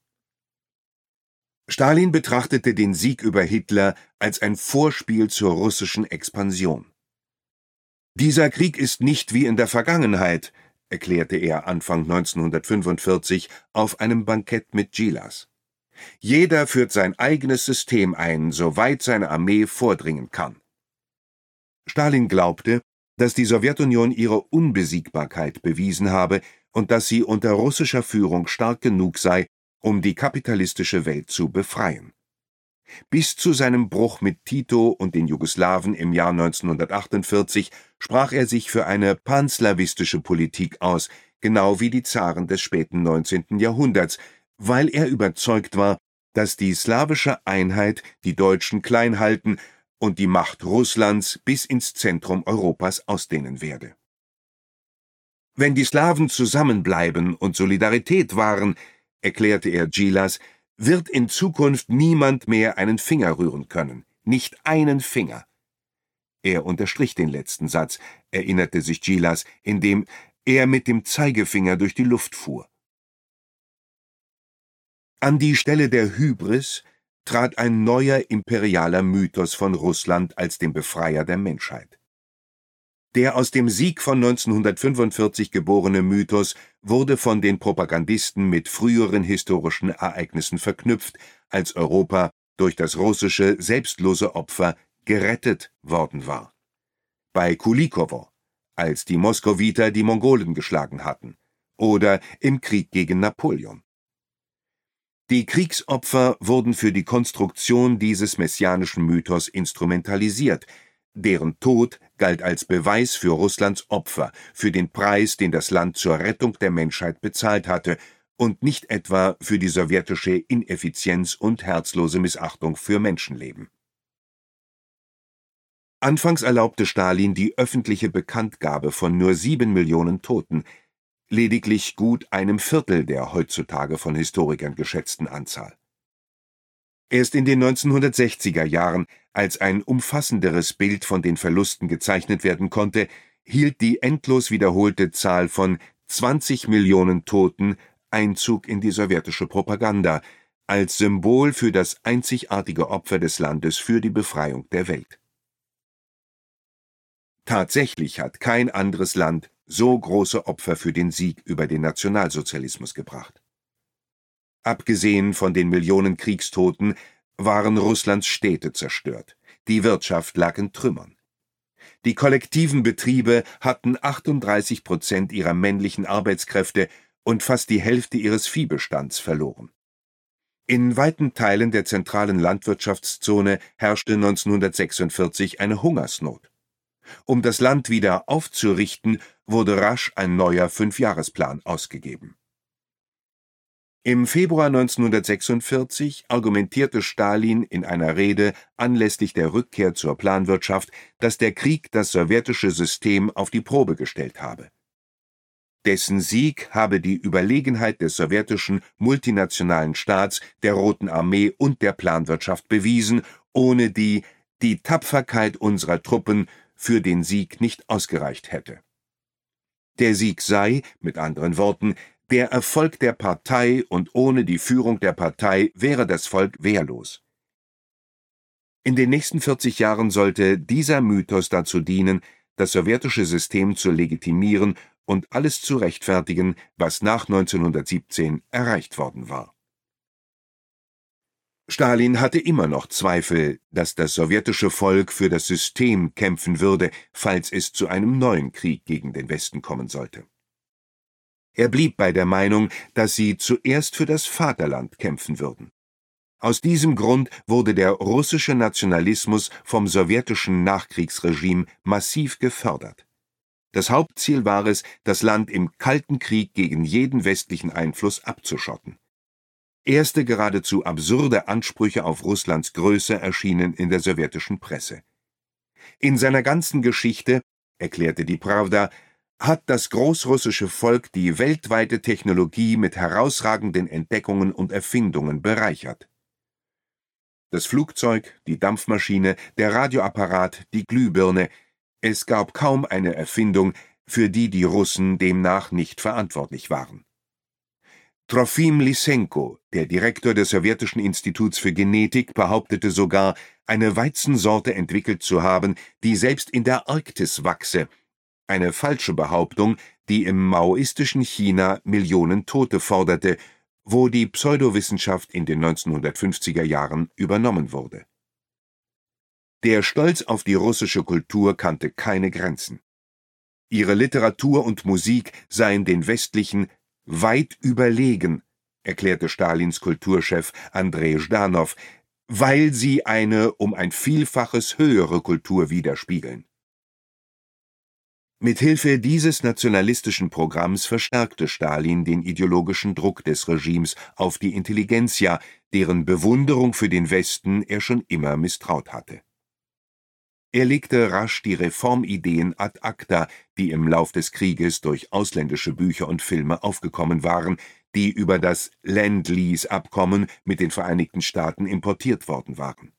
Stalin betrachtete den Sieg über Hitler als ein Vorspiel zur russischen Expansion. »Dieser Krieg ist nicht wie in der Vergangenheit«, erklärte er Anfang neunzehnhundertfünfundvierzig auf einem Bankett mit Djilas. Jeder führt sein eigenes System ein, soweit seine Armee vordringen kann. Stalin glaubte, dass die Sowjetunion ihre Unbesiegbarkeit bewiesen habe und dass sie unter russischer Führung stark genug sei, um die kapitalistische Welt zu befreien. Bis zu seinem Bruch mit Tito und den Jugoslawen im Jahr neunzehnhundertachtundvierzig sprach er sich für eine panslawistische Politik aus, genau wie die Zaren des späten neunzehnten Jahrhunderts, weil er überzeugt war, dass die slawische Einheit die Deutschen klein halten und die Macht Russlands bis ins Zentrum Europas ausdehnen werde. Wenn die Slawen zusammenbleiben und Solidarität wahren, erklärte er Djilas, wird in Zukunft niemand mehr einen Finger rühren können, nicht einen Finger. Er unterstrich den letzten Satz, erinnerte sich Djilas, indem er mit dem Zeigefinger durch die Luft fuhr. An die Stelle der Hybris trat ein neuer imperialer Mythos von Russland als dem Befreier der Menschheit. Der aus dem Sieg von neunzehnhundertfünfundvierzig geborene Mythos wurde von den Propagandisten mit früheren historischen Ereignissen verknüpft, als Europa durch das russische selbstlose Opfer gerettet worden war. Bei Kulikowo, als die Moskowiter die Mongolen geschlagen hatten, oder im Krieg gegen Napoleon. Die Kriegsopfer wurden für die Konstruktion dieses messianischen Mythos instrumentalisiert, deren Tod galt als Beweis für Russlands Opfer, für den Preis, den das Land zur Rettung der Menschheit bezahlt hatte, und nicht etwa für die sowjetische Ineffizienz und herzlose Missachtung für Menschenleben. Anfangs erlaubte Stalin die öffentliche Bekanntgabe von nur sieben Millionen Toten, lediglich gut einem Viertel der heutzutage von Historikern geschätzten Anzahl. Erst in den neunzehnhundertsechziger Jahren, als ein umfassenderes Bild von den Verlusten gezeichnet werden konnte, hielt die endlos wiederholte Zahl von zwanzig Millionen Toten Einzug in die sowjetische Propaganda, als Symbol für das einzigartige Opfer des Landes für die Befreiung der Welt. Tatsächlich hat kein anderes Land so große Opfer für den Sieg über den Nationalsozialismus gebracht. Abgesehen von den Millionen Kriegstoten waren Russlands Städte zerstört, die Wirtschaft lag in Trümmern. Die kollektiven Betriebe hatten achtunddreißig Prozent ihrer männlichen Arbeitskräfte und fast die Hälfte ihres Viehbestands verloren. In weiten Teilen der zentralen Landwirtschaftszone herrschte neunzehnhundertsechsundvierzig eine Hungersnot. Um das Land wieder aufzurichten, wurde rasch ein neuer Fünfjahresplan ausgegeben. Im Februar neunzehnhundertsechsundvierzig argumentierte Stalin in einer Rede anlässlich der Rückkehr zur Planwirtschaft, dass der Krieg das sowjetische System auf die Probe gestellt habe. Dessen Sieg habe die Überlegenheit des sowjetischen multinationalen Staats, der Roten Armee und der Planwirtschaft bewiesen, ohne die die Tapferkeit unserer Truppen für den Sieg nicht ausgereicht hätte. Der Sieg sei, mit anderen Worten, der Erfolg der Partei, und ohne die Führung der Partei wäre das Volk wehrlos. In den nächsten vierzig Jahren sollte dieser Mythos dazu dienen, das sowjetische System zu legitimieren und alles zu rechtfertigen, was nach neunzehnhundertsiebzehn erreicht worden war. Stalin hatte immer noch Zweifel, dass das sowjetische Volk für das System kämpfen würde, falls es zu einem neuen Krieg gegen den Westen kommen sollte. Er blieb bei der Meinung, dass sie zuerst für das Vaterland kämpfen würden. Aus diesem Grund wurde der russische Nationalismus vom sowjetischen Nachkriegsregime massiv gefördert. Das Hauptziel war es, das Land im Kalten Krieg gegen jeden westlichen Einfluss abzuschotten. Erste geradezu absurde Ansprüche auf Russlands Größe erschienen in der sowjetischen Presse. In seiner ganzen Geschichte, erklärte die Prawda, hat das großrussische Volk die weltweite Technologie mit herausragenden Entdeckungen und Erfindungen bereichert. Das Flugzeug, die Dampfmaschine, der Radioapparat, die Glühbirne, es gab kaum eine Erfindung, für die die Russen demnach nicht verantwortlich waren. Trofim Lysenko, der Direktor des Sowjetischen Instituts für Genetik, behauptete sogar, eine Weizensorte entwickelt zu haben, die selbst in der Arktis wachse, eine falsche Behauptung, die im maoistischen China Millionen Tote forderte, wo die Pseudowissenschaft in den neunzehnhundertfünfziger Jahren übernommen wurde. Der Stolz auf die russische Kultur kannte keine Grenzen. Ihre Literatur und Musik seien den westlichen weit überlegen, erklärte Stalins Kulturchef Andrei Ždanov, weil sie eine um ein Vielfaches höhere Kultur widerspiegeln. Mithilfe dieses nationalistischen Programms verstärkte Stalin den ideologischen Druck des Regimes auf die Intelligenzia, deren Bewunderung für den Westen er schon immer misstraut hatte. Er legte rasch die Reformideen ad acta, die im Lauf des Krieges durch ausländische Bücher und Filme aufgekommen waren, die über das Lend-Lease-Abkommen mit den Vereinigten Staaten importiert worden waren.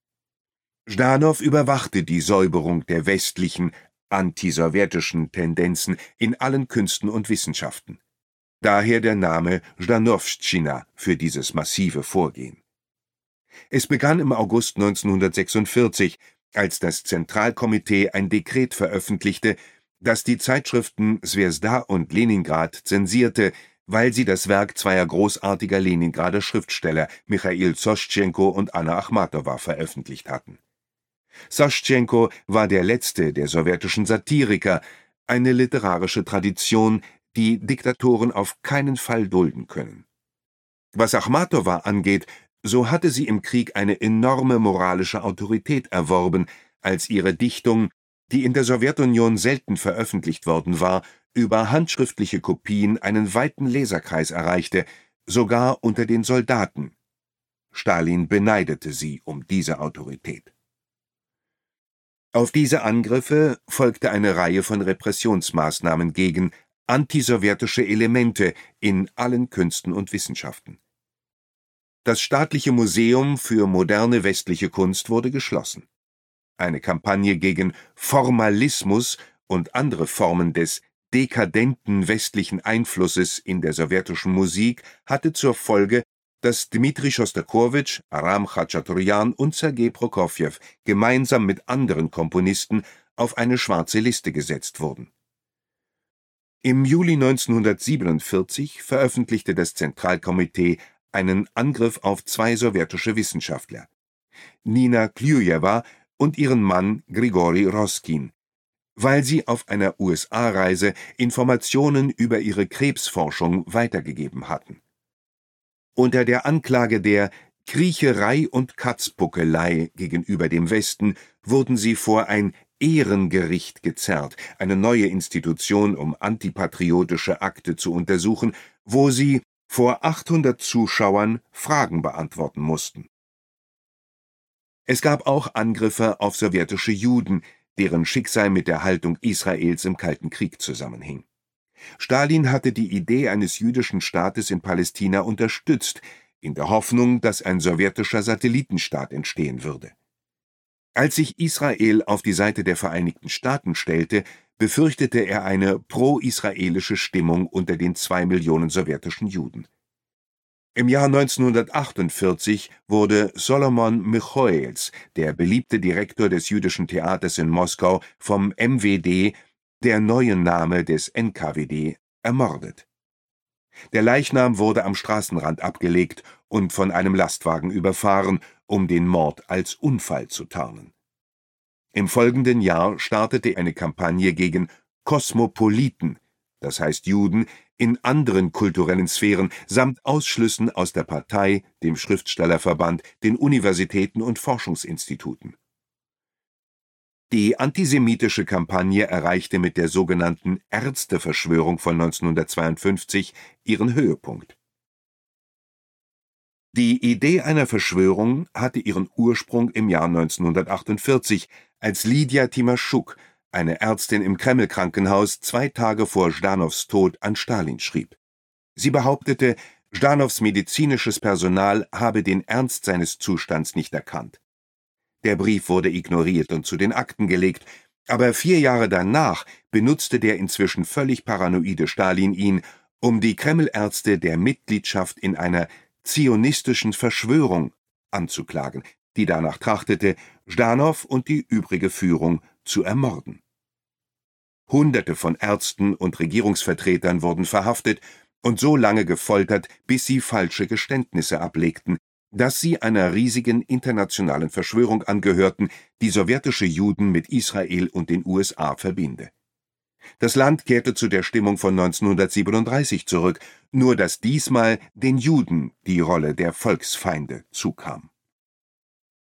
Ždanov überwachte die Säuberung der westlichen, antisowjetischen Tendenzen in allen Künsten und Wissenschaften. Daher der Name Ždanovština für dieses massive Vorgehen. Es begann im August neunzehnhundertsechsundvierzig, als das Zentralkomitee ein Dekret veröffentlichte, das die Zeitschriften Swesda und Leningrad zensierte, weil sie das Werk zweier großartiger Leningrader Schriftsteller, Michail Soschenko und Anna Achmatowa, veröffentlicht hatten. Soschenko war der letzte der sowjetischen Satiriker, eine literarische Tradition, die Diktatoren auf keinen Fall dulden können. Was Achmatowa angeht, so hatte sie im Krieg eine enorme moralische Autorität erworben, als ihre Dichtung, die in der Sowjetunion selten veröffentlicht worden war, über handschriftliche Kopien einen weiten Leserkreis erreichte, sogar unter den Soldaten. Stalin beneidete sie um diese Autorität. Auf diese Angriffe folgte eine Reihe von Repressionsmaßnahmen gegen antisowjetische Elemente in allen Künsten und Wissenschaften. Das Staatliche Museum für moderne westliche Kunst wurde geschlossen. Eine Kampagne gegen Formalismus und andere Formen des dekadenten westlichen Einflusses in der sowjetischen Musik hatte zur Folge, dass Dmitri Schostakowitsch, Aram Khachaturian und Sergei Prokofjew gemeinsam mit anderen Komponisten auf eine schwarze Liste gesetzt wurden. Im Juli neunzehnhundertsiebenundvierzig veröffentlichte das Zentralkomitee einen Angriff auf zwei sowjetische Wissenschaftler, Nina Kljujewa und ihren Mann Grigori Roskin, weil sie auf einer U S A-Reise Informationen über ihre Krebsforschung weitergegeben hatten. Unter der Anklage der Kriecherei und Katzbuckelei gegenüber dem Westen wurden sie vor ein Ehrengericht gezerrt, eine neue Institution, um antipatriotische Akte zu untersuchen, wo sie vor achthundert Zuschauern Fragen beantworten mussten. Es gab auch Angriffe auf sowjetische Juden, deren Schicksal mit der Haltung Israels im Kalten Krieg zusammenhing. Stalin hatte die Idee eines jüdischen Staates in Palästina unterstützt, in der Hoffnung, dass ein sowjetischer Satellitenstaat entstehen würde. Als sich Israel auf die Seite der Vereinigten Staaten stellte, befürchtete er eine pro-israelische Stimmung unter den zwei Millionen sowjetischen Juden. Im Jahr neunzehnhundertachtundvierzig wurde Solomon Michoels, der beliebte Direktor des Jüdischen Theaters in Moskau, vom M W D, der neue Name des N K W D, ermordet. Der Leichnam wurde am Straßenrand abgelegt und von einem Lastwagen überfahren, um den Mord als Unfall zu tarnen. Im folgenden Jahr startete eine Kampagne gegen Kosmopoliten, das heißt Juden, in anderen kulturellen Sphären samt Ausschlüssen aus der Partei, dem Schriftstellerverband, den Universitäten und Forschungsinstituten. Die antisemitische Kampagne erreichte mit der sogenannten Ärzteverschwörung von neunzehnhundertzweiundfünfzig ihren Höhepunkt. Die Idee einer Verschwörung hatte ihren Ursprung im Jahr neunzehnhundertachtundvierzig, als Lydia Timaschuk, eine Ärztin im Kreml-Krankenhaus, zwei Tage vor Ždanovs Tod an Stalin schrieb. Sie behauptete, Ždanovs medizinisches Personal habe den Ernst seines Zustands nicht erkannt. Der Brief wurde ignoriert und zu den Akten gelegt, aber vier Jahre danach benutzte der inzwischen völlig paranoide Stalin ihn, um die Kreml-Ärzte der Mitgliedschaft in einer zionistischen Verschwörung anzuklagen, die danach trachtete, Ždanov und die übrige Führung zu ermorden. Hunderte von Ärzten und Regierungsvertretern wurden verhaftet und so lange gefoltert, bis sie falsche Geständnisse ablegten, dass sie einer riesigen internationalen Verschwörung angehörten, die sowjetische Juden mit Israel und den U S A verbinde. Das Land kehrte zu der Stimmung von neunzehnhundertsiebenunddreißig zurück, nur dass diesmal den Juden die Rolle der Volksfeinde zukam.